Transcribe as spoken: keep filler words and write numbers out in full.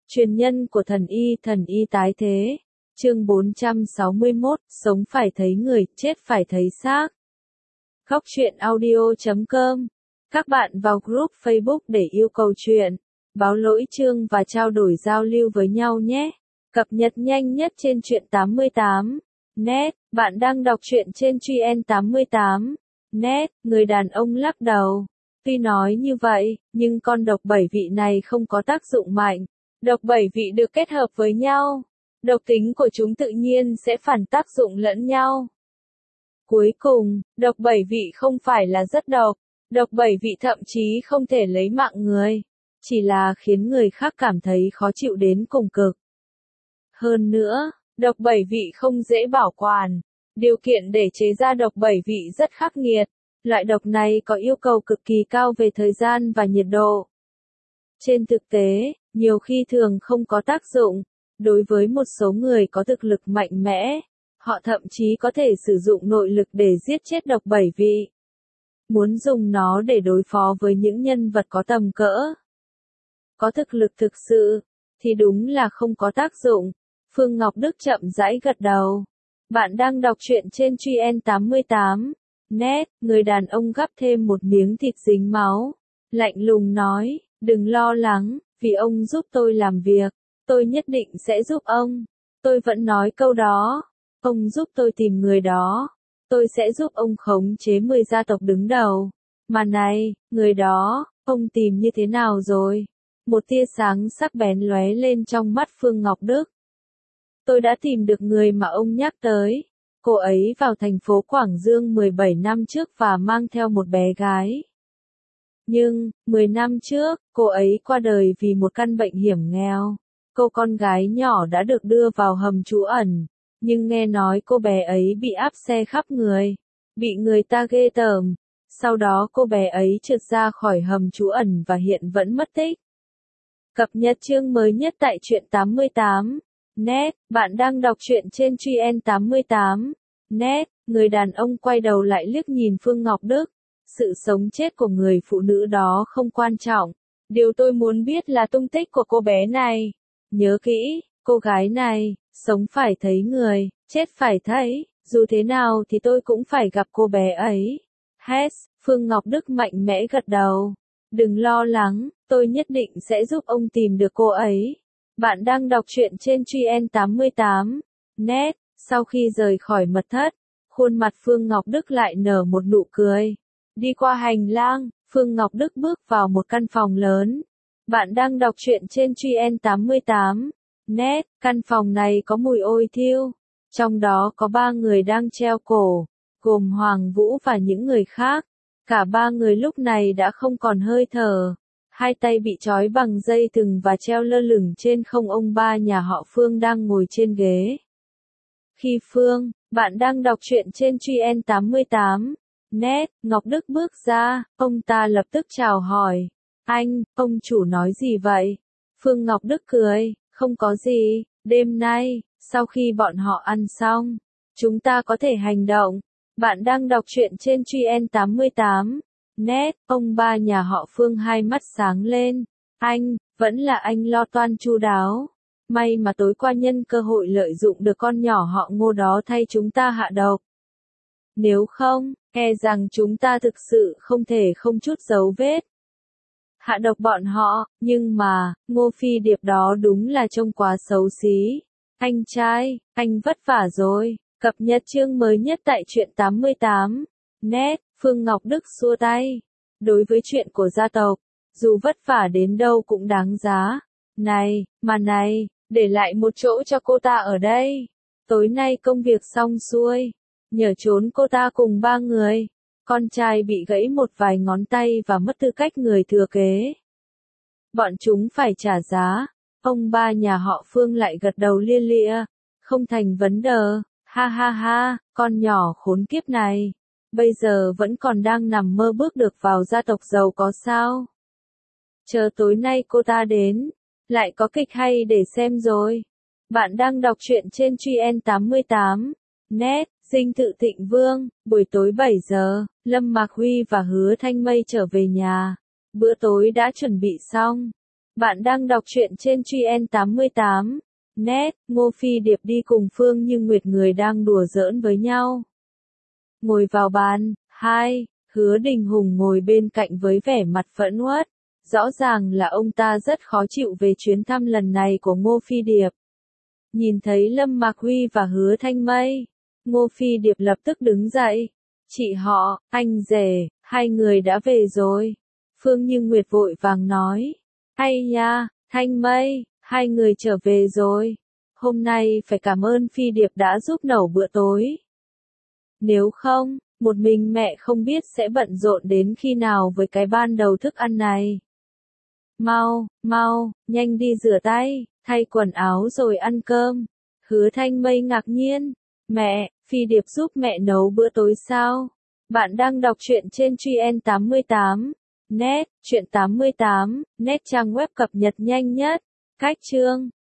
Truyền nhân của thần y, thần y tái thế. Chương bốn trăm sáu mươi mốt, sống phải thấy người, chết phải thấy xác. Góc truyện audio chấm com. Các bạn vào group Facebook để yêu cầu chuyện, báo lỗi chương và trao đổi giao lưu với nhau nhé. Cập nhật nhanh nhất trên truyện tám mươi tám net. Bạn đang đọc truyện trên truyện tám mươi tám net. Người đàn ông lắc đầu. Tuy nói như vậy, nhưng con độc bảy vị này không có tác dụng mạnh. Độc bảy vị được kết hợp với nhau. Độc tính của chúng tự nhiên sẽ phản tác dụng lẫn nhau. Cuối cùng, độc bảy vị không phải là rất độc. Độc bảy vị thậm chí không thể lấy mạng người. Chỉ là khiến người khác cảm thấy khó chịu đến cùng cực. Hơn nữa, độc bảy vị không dễ bảo quản. Điều kiện để chế ra độc bảy vị rất khắc nghiệt. Loại độc này có yêu cầu cực kỳ cao về thời gian và nhiệt độ. Trên thực tế, nhiều khi thường không có tác dụng. Đối với một số người có thực lực mạnh mẽ, họ thậm chí có thể sử dụng nội lực để giết chết độc bảy vị. Muốn dùng nó để đối phó với những nhân vật có tầm cỡ, có thực lực thực sự, thì đúng là không có tác dụng. Phương Ngọc Đức chậm rãi gật đầu. Bạn đang đọc truyện trên truyện tám mươi tám net. Người đàn ông gắp thêm một miếng thịt dính máu. Lạnh lùng nói, đừng lo lắng, vì ông giúp tôi làm việc. Tôi nhất định sẽ giúp ông. Tôi vẫn nói câu đó. Ông giúp tôi tìm người đó. Tôi sẽ giúp ông khống chế mười gia tộc đứng đầu. Mà này, người đó, ông tìm như thế nào rồi? Một tia sáng sắc bén lóe lên trong mắt Phương Ngọc Đức. Tôi đã tìm được người mà ông nhắc tới. Cô ấy vào thành phố Quảng Dương mười bảy năm trước và mang theo một bé gái. Nhưng, mười năm trước, cô ấy qua đời vì một căn bệnh hiểm nghèo. Cô con gái nhỏ đã được đưa vào hầm trú ẩn, nhưng nghe nói cô bé ấy bị áp xe khắp người, bị người ta ghê tởm. Sau đó cô bé ấy trượt ra khỏi hầm trú ẩn và hiện vẫn mất tích. Cập nhật chương mới nhất tại truyện tám mươi tám net. Bạn đang đọc truyện trên truyện tám mươi tám net. Người đàn ông quay đầu lại liếc nhìn Phương Ngọc Đức. Sự sống chết của người phụ nữ đó không quan trọng. Điều tôi muốn biết là tung tích của cô bé này. Nhớ kỹ, cô gái này, sống phải thấy người, chết phải thấy, dù thế nào thì tôi cũng phải gặp cô bé ấy. Hét, Phương Ngọc Đức mạnh mẽ gật đầu. Đừng lo lắng, tôi nhất định sẽ giúp ông tìm được cô ấy. Bạn đang đọc truyện trên truyện tám mươi tám net. Sau khi rời khỏi mật thất, khuôn mặt Phương Ngọc Đức lại nở một nụ cười. Đi qua hành lang, Phương Ngọc Đức bước vào một căn phòng lớn. Bạn đang đọc truyện trên truyện tám mươi tám net. Căn phòng này có mùi ôi thiêu. Trong đó có ba người đang treo cổ, gồm Hoàng Vũ và những người khác. Cả ba người lúc này đã không còn hơi thở. Hai tay bị trói bằng dây thừng và treo lơ lửng trên không. Ông ba nhà họ Phương đang ngồi trên ghế. Khi Phương, bạn đang đọc truyện trên truyện tám mươi tám net, Ngọc Đức bước ra, ông ta lập tức chào hỏi. Anh, ông chủ nói gì vậy? Phương Ngọc Đức cười, không có gì, đêm nay, sau khi bọn họ ăn xong, chúng ta có thể hành động. Bạn đang đọc truyện trên truyện tám mươi tám net, ông ba nhà họ Phương hai mắt sáng lên. Anh, vẫn là anh lo toan chu đáo. May mà tối qua nhân cơ hội lợi dụng được con nhỏ họ Ngô đó thay chúng ta hạ độc. Nếu không, e rằng chúng ta thực sự không thể không chút dấu vết hạ độc bọn họ, nhưng mà, Ngô Phi Điệp đó đúng là trông quá xấu xí. Anh trai, anh vất vả rồi. Cập nhật chương mới nhất tại truyện tám mươi tám net. Phương Ngọc Đức xua tay. Đối với chuyện của gia tộc, dù vất vả đến đâu cũng đáng giá. Này, mà này, để lại một chỗ cho cô ta ở đây. Tối nay công việc xong xuôi, nhờ trốn cô ta cùng ba người. Con trai bị gãy một vài ngón tay và mất tư cách người thừa kế. Bọn chúng phải trả giá. Ông ba nhà họ Phương lại gật đầu lia lịa. Không thành vấn đề. Ha ha ha, con nhỏ khốn kiếp này. Bây giờ vẫn còn đang nằm mơ bước được vào gia tộc giàu có sao? Chờ tối nay cô ta đến, lại có kịch hay để xem rồi. Bạn đang đọc truyện trên truyện tám mươi tám net. Dinh thự Thịnh Vương. Buổi tối bảy giờ, Lâm Mạc Huy và Hứa Thanh Mây trở về nhà. Bữa tối đã chuẩn bị xong. Bạn đang đọc truyện trên Truyen tám mươi tám net. Ngô Phi Điệp đi cùng Phương Như Nguyệt, người đang đùa giỡn với nhau. Ngồi vào bàn. Hai. Hứa Đình Hùng ngồi bên cạnh với vẻ mặt phẫn uất. Rõ ràng là ông ta rất khó chịu về chuyến thăm lần này của Ngô Phi Điệp. Nhìn thấy Lâm Mạc Huy và Hứa Thanh Mây, Ngô Phi Điệp lập tức đứng dậy. Chị họ, anh rể, hai người đã về rồi. Phương Như Nguyệt vội vàng nói. Hay nha, Thanh Mây, hai người trở về rồi. Hôm nay phải cảm ơn Phi Điệp đã giúp nấu bữa tối. Nếu không, một mình mẹ không biết sẽ bận rộn đến khi nào với cái ban đầu thức ăn này. Mau, mau, nhanh đi rửa tay, thay quần áo rồi ăn cơm. Hứa Thanh Mây ngạc nhiên. Mẹ, Phi Điệp giúp mẹ nấu bữa tối sao? Bạn đang đọc truyện trên Truyen tám mươi tám net, truyện tám mươi tám net trang web cập nhật nhanh nhất. Cách chương